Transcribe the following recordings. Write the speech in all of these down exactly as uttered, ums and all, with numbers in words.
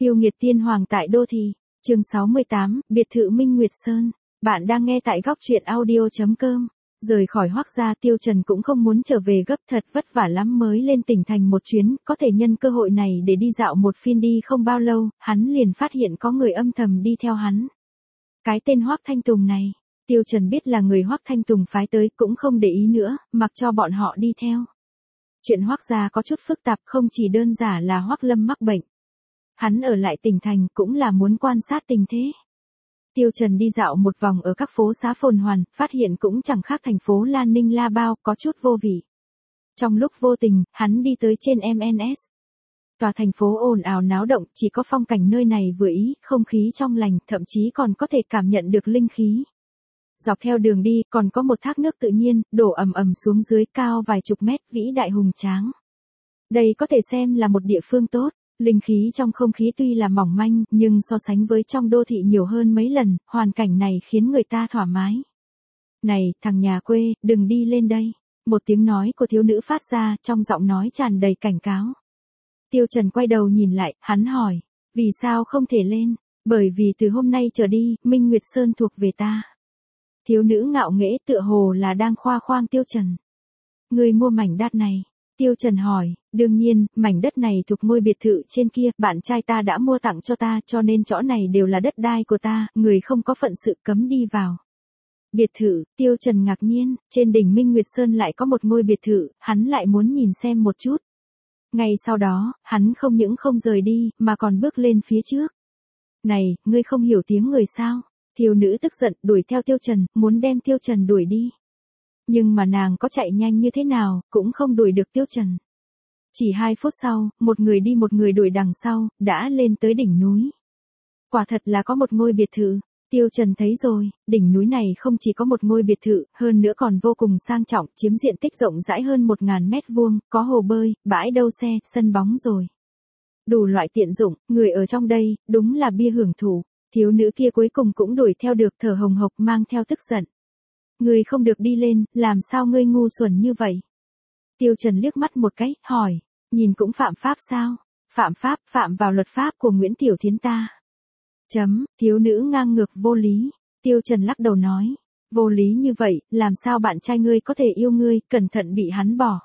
Yêu nghiệt tiên hoàng tại đô thị. Chương sáu mươi tám, biệt thự Minh Nguyệt Sơn. Bạn đang nghe tại góc truyện audio chấm com. Rời khỏi Hoắc gia, Tiêu Trần cũng không muốn trở về gấp, thật vất vả lắm mới lên tỉnh thành một chuyến, có thể nhân cơ hội này để đi dạo một phiên. Đi không bao lâu, hắn liền phát hiện có người âm thầm đi theo hắn. Cái tên Hoắc Thanh Tùng này, Tiêu Trần biết là người Hoắc Thanh Tùng phái tới, cũng không để ý nữa, mặc cho bọn họ đi theo. Chuyện Hoắc gia có chút phức tạp, không chỉ đơn giản là Hoắc Lâm mắc bệnh. Hắn ở lại tỉnh thành cũng là muốn quan sát tình thế. Tiêu Trần đi dạo một vòng ở các phố xá phồn hoàn, phát hiện cũng chẳng khác thành phố Lan Ninh La Bao, có chút vô vị. Trong lúc vô tình, hắn đi tới trên em en ét. Tòa thành phố ồn ào náo động, chỉ có phong cảnh nơi này vừa ý, không khí trong lành, thậm chí còn có thể cảm nhận được linh khí. Dọc theo đường đi, còn có một thác nước tự nhiên, đổ ầm ầm xuống dưới, cao vài chục mét, vĩ đại hùng tráng. Đây có thể xem là một địa phương tốt. Linh khí trong không khí tuy là mỏng manh, nhưng so sánh với trong đô thị nhiều hơn mấy lần, hoàn cảnh này khiến người ta thoải mái. Này, thằng nhà quê, đừng đi lên đây. Một tiếng nói của thiếu nữ phát ra, trong giọng nói tràn đầy cảnh cáo. Tiêu Trần quay đầu nhìn lại, hắn hỏi, vì sao không thể lên? Bởi vì từ hôm nay trở đi, Minh Nguyệt Sơn thuộc về ta. Thiếu nữ ngạo nghễ tựa hồ là đang khoa khoang Tiêu Trần. Người mua mảnh đất này. Tiêu Trần hỏi, đương nhiên, mảnh đất này thuộc ngôi biệt thự trên kia, bạn trai ta đã mua tặng cho ta, cho nên chỗ này đều là đất đai của ta, người không có phận sự cấm đi vào. Biệt thự, Tiêu Trần ngạc nhiên, trên đỉnh Minh Nguyệt Sơn lại có một ngôi biệt thự, hắn lại muốn nhìn xem một chút. Ngay sau đó, hắn không những không rời đi, mà còn bước lên phía trước. Này, ngươi không hiểu tiếng người sao? Thiếu nữ tức giận, đuổi theo Tiêu Trần, muốn đem Tiêu Trần đuổi đi. Nhưng mà nàng có chạy nhanh như thế nào, cũng không đuổi được Tiêu Trần. Chỉ hai phút sau, một người đi một người đuổi đằng sau, đã lên tới đỉnh núi. Quả thật là có một ngôi biệt thự. Tiêu Trần thấy rồi, đỉnh núi này không chỉ có một ngôi biệt thự, hơn nữa còn vô cùng sang trọng, chiếm diện tích rộng rãi hơn một ngàn mét vuông, có hồ bơi, bãi đậu xe, sân bóng rồi. Đủ loại tiện dụng, người ở trong đây, đúng là bia hưởng thụ. Thiếu nữ kia cuối cùng cũng đuổi theo được, thở hồng hộc, mang theo tức giận. Ngươi không được đi lên, làm sao ngươi ngu xuẩn như vậy? Tiêu Trần liếc mắt một cái, hỏi, nhìn cũng phạm pháp sao? Phạm pháp, phạm vào luật pháp của Nguyễn Tiểu Thiến ta. Chấm, thiếu nữ ngang ngược vô lý. Tiêu Trần lắc đầu nói, vô lý như vậy, làm sao bạn trai ngươi có thể yêu ngươi, cẩn thận bị hắn bỏ.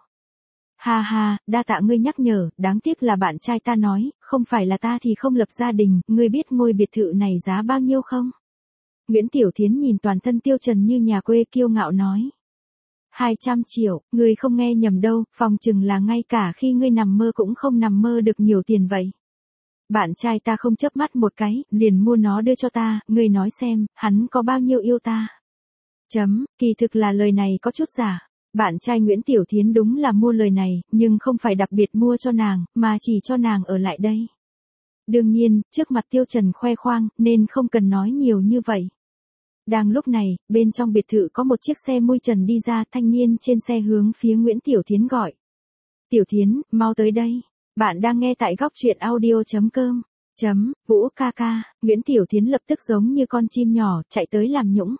Ha ha, đa tạ ngươi nhắc nhở, đáng tiếc là bạn trai ta nói, không phải là ta thì không lập gia đình, ngươi biết ngôi biệt thự này giá bao nhiêu không? Nguyễn Tiểu Thiến nhìn toàn thân Tiêu Trần như nhà quê, kiêu ngạo nói. hai trăm triệu, ngươi không nghe nhầm đâu, phòng chừng là ngay cả khi ngươi nằm mơ cũng không nằm mơ được nhiều tiền vậy. Bạn trai ta không chớp mắt một cái, liền mua nó đưa cho ta, ngươi nói xem, hắn có bao nhiêu yêu ta. Chấm, kỳ thực là lời này có chút giả. Bạn trai Nguyễn Tiểu Thiến đúng là mua lời này, nhưng không phải đặc biệt mua cho nàng, mà chỉ cho nàng ở lại đây. Đương nhiên, trước mặt Tiêu Trần khoe khoang, nên không cần nói nhiều như vậy. Đang lúc này, bên trong biệt thự có một chiếc xe mui trần đi ra, thanh niên trên xe hướng phía Nguyễn Tiểu Thiến gọi. Tiểu Thiến, mau tới đây. Bạn đang nghe tại góc truyện audio chấm com. Chấm, Vũ ca ca, Nguyễn Tiểu Thiến lập tức giống như con chim nhỏ, chạy tới làm nhũng.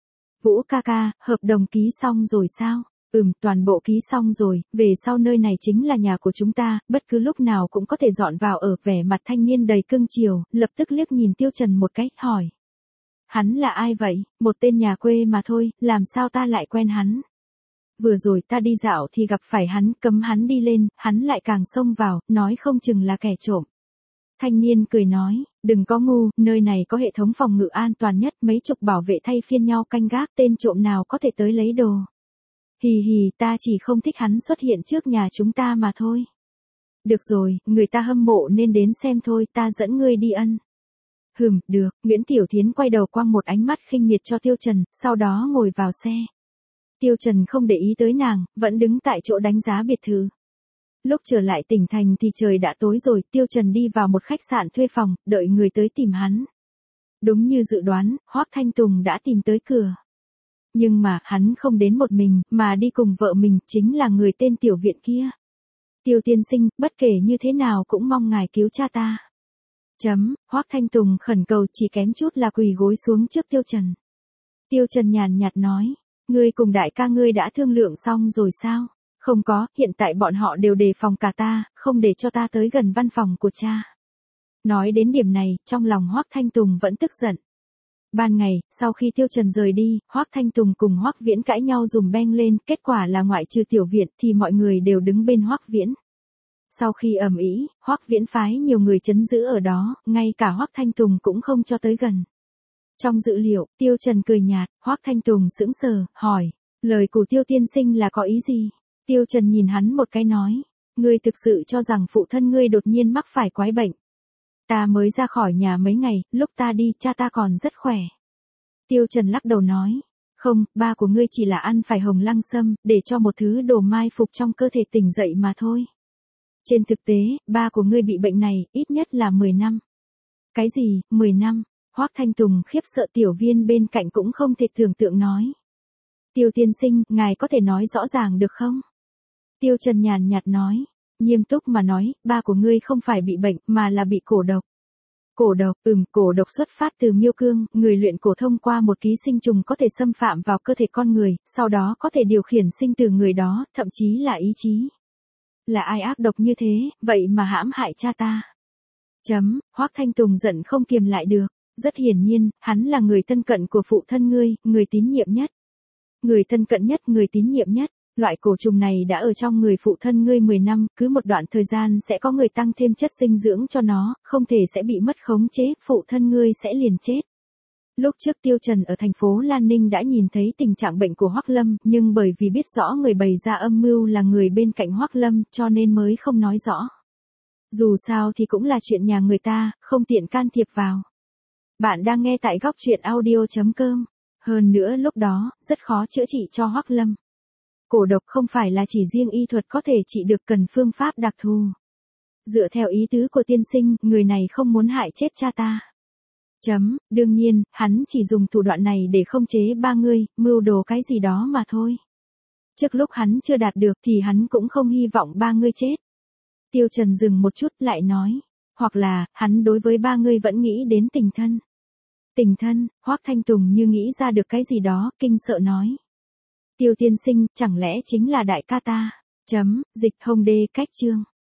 Vũ ca ca, hợp đồng ký xong rồi sao? Ừm, toàn bộ ký xong rồi, về sau nơi này chính là nhà của chúng ta, bất cứ lúc nào cũng có thể dọn vào ở. Vẻ mặt thanh niên đầy cưng chiều, lập tức liếc nhìn Tiêu Trần một cái, hỏi. Hắn là ai vậy? Một tên nhà quê mà thôi, làm sao ta lại quen hắn? Vừa rồi ta đi dạo thì gặp phải hắn, cấm hắn đi lên, hắn lại càng xông vào, nói không chừng là kẻ trộm. Thanh niên cười nói, đừng có ngu, nơi này có hệ thống phòng ngự an toàn nhất, mấy chục bảo vệ thay phiên nhau canh gác, tên trộm nào có thể tới lấy đồ. Hì hì, ta chỉ không thích hắn xuất hiện trước nhà chúng ta mà thôi. Được rồi, người ta hâm mộ nên đến xem thôi, ta dẫn ngươi đi ân. Hừm, được, Nguyễn Tiểu Thiến quay đầu quăng một ánh mắt khinh miệt cho Tiêu Trần, sau đó ngồi vào xe. Tiêu Trần không để ý tới nàng, vẫn đứng tại chỗ đánh giá biệt thự. Lúc trở lại tỉnh thành thì trời đã tối rồi, Tiêu Trần đi vào một khách sạn thuê phòng, đợi người tới tìm hắn. Đúng như dự đoán, Hoắc Thanh Tùng đã tìm tới cửa. Nhưng mà, hắn không đến một mình, mà đi cùng vợ mình, chính là người tên Tiểu Viện kia. Tiêu tiên sinh, bất kể như thế nào cũng mong ngài cứu cha ta. Chấm, Hoắc Thanh Tùng khẩn cầu, chỉ kém chút là quỳ gối xuống trước Tiêu Trần. Tiêu Trần nhàn nhạt nói, ngươi cùng đại ca ngươi đã thương lượng xong rồi sao? Không có, hiện tại bọn họ đều đề phòng cả ta, không để cho ta tới gần văn phòng của cha. Nói đến điểm này, trong lòng Hoắc Thanh Tùng vẫn tức giận. Ban ngày, sau khi Tiêu Trần rời đi, Hoắc Thanh Tùng cùng Hoắc Viễn cãi nhau dùm beng lên, kết quả là ngoại trừ Tiểu Viện thì mọi người đều đứng bên Hoắc Viễn. Sau khi ầm ĩ, Hoắc Viễn phái nhiều người trấn giữ ở đó, ngay cả Hoắc Thanh Tùng cũng không cho tới gần. Trong dữ liệu, Tiêu Trần cười nhạt, Hoắc Thanh Tùng sững sờ, hỏi, lời của Tiêu tiên sinh là có ý gì? Tiêu Trần nhìn hắn một cái nói, ngươi thực sự cho rằng phụ thân ngươi đột nhiên mắc phải quái bệnh. Ta mới ra khỏi nhà mấy ngày, lúc ta đi cha ta còn rất khỏe. Tiêu Trần lắc đầu nói, không, ba của ngươi chỉ là ăn phải hồng lăng sâm, để cho một thứ đồ mai phục trong cơ thể tỉnh dậy mà thôi. Trên thực tế, ba của ngươi bị bệnh này, ít nhất là mười năm. Cái gì, mười năm? Hoắc Thanh Tùng khiếp sợ, Tiểu Viên bên cạnh cũng không thể tưởng tượng nói. Tiêu tiên sinh, ngài có thể nói rõ ràng được không? Tiêu Trần nhàn nhạt nói, nghiêm túc mà nói, ba của ngươi không phải bị bệnh, mà là bị cổ độc. Cổ độc, ừm, cổ độc xuất phát từ miêu cương, người luyện cổ thông qua một ký sinh trùng có thể xâm phạm vào cơ thể con người, sau đó có thể điều khiển sinh tử người đó, thậm chí là ý chí. Là ai ác độc như thế, vậy mà hãm hại cha ta? Chấm, Hoắc Thanh Tùng giận không kiềm lại được, rất hiển nhiên, hắn là người thân cận của phụ thân ngươi, người tín nhiệm nhất. Người thân cận nhất, người tín nhiệm nhất. Loại cổ trùng này đã ở trong người phụ thân ngươi mười năm, cứ một đoạn thời gian sẽ có người tăng thêm chất dinh dưỡng cho nó, không thể sẽ bị mất khống chế, phụ thân ngươi sẽ liền chết. Lúc trước Tiêu Trần ở thành phố Lan Ninh đã nhìn thấy tình trạng bệnh của Hoắc Lâm, nhưng bởi vì biết rõ người bày ra âm mưu là người bên cạnh Hoắc Lâm, cho nên mới không nói rõ. Dù sao thì cũng là chuyện nhà người ta, không tiện can thiệp vào. Bạn đang nghe tại góc truyện audio chấm com. Hơn nữa lúc đó, rất khó chữa trị cho Hoắc Lâm. Cổ độc không phải là chỉ riêng y thuật có thể trị được, cần phương pháp đặc thù. Dựa theo ý tứ của tiên sinh, người này không muốn hại chết cha ta. Chấm, đương nhiên, hắn chỉ dùng thủ đoạn này để khống chế ba ngươi, mưu đồ cái gì đó mà thôi. Trước lúc hắn chưa đạt được thì hắn cũng không hy vọng ba ngươi chết. Tiêu Trần dừng một chút lại nói, hoặc là, hắn đối với ba ngươi vẫn nghĩ đến tình thân. Tình thân, Hoắc Thanh Tùng như nghĩ ra được cái gì đó, kinh sợ nói. Tiêu tiên sinh, chẳng lẽ chính là đại ca ta? Chấm, dịch hồng đê cách chương.